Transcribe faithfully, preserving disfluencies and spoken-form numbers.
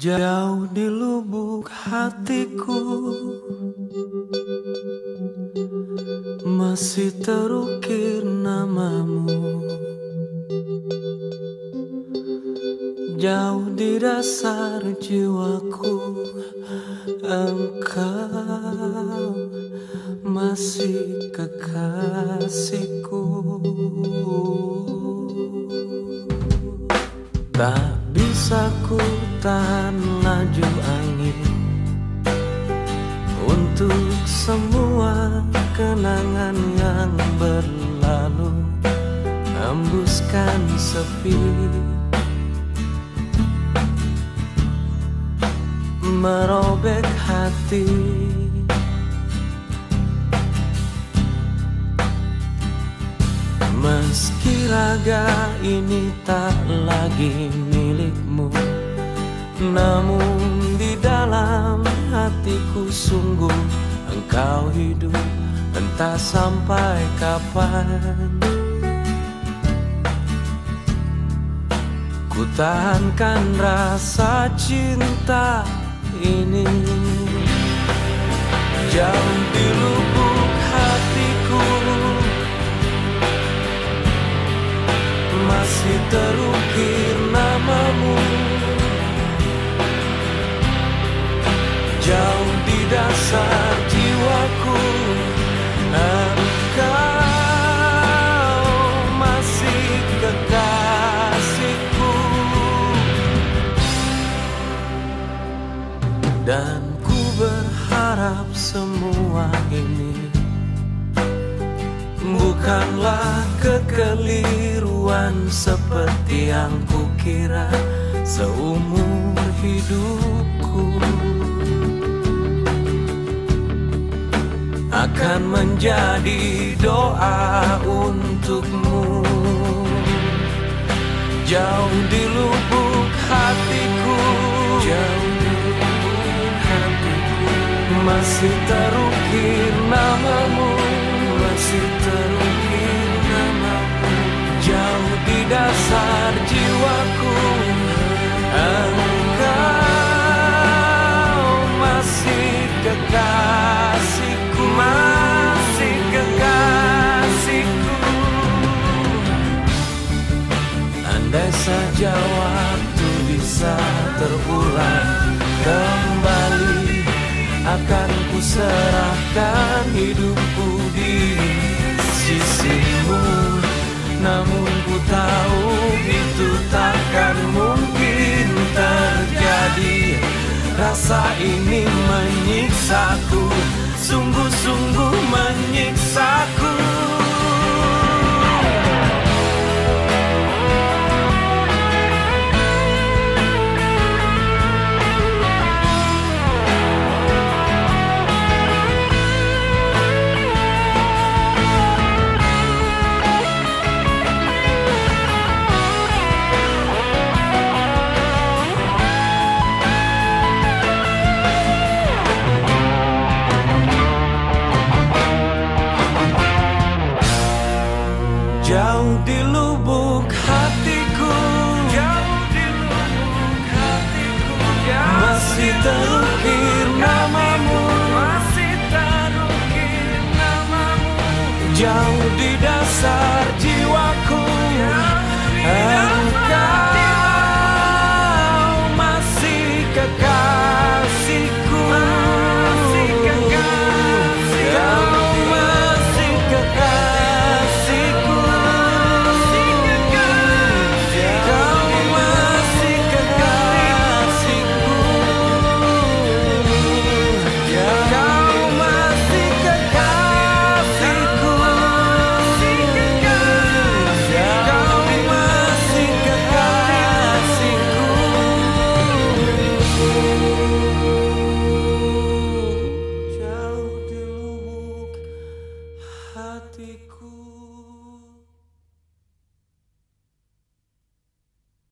Jauh di lubuk hatiku masih terukir namamu. Jauh di dasar jiwaku engkau masih kekasihku. Tak bisa ku tahan laju angin untuk semua kenangan yang berlalu, hembuskan sepi, merobek hati. Meski raga ini tak lagi milikmu, namun di dalam hatiku sungguh engkau hidup, entah sampai kapan. Ku tahankan rasa cinta ini jauh di lubuk hatiku, masih terukir namamu. Jauh di dasar jiwaku engkau masih kekasihku. Dan ku berharap semua ini bukanlah kekeliruan seperti yang kukira seumur hidupku. Akan menjadi doa untukmu. Jauh di lubuk hatiku, jauh di lubuk hatiku, masih terukir namamu, masih terukir namamu. Jauh di dasar jiwaku engkau masih kekasihku, masih kekasihku. Andai saja waktu bisa terulang kembali, akan ku serahkan hidupku di sisimu. Namun ku tahu itu takkan mungkin terjadi. Rasa ini menyiksaku, sungguh-sungguh menyiksaku. Jauh di lubuk hatiku, jauh di lubuk hatiku, masih terukir namamu, masih terukir namamu. Jauh di dasar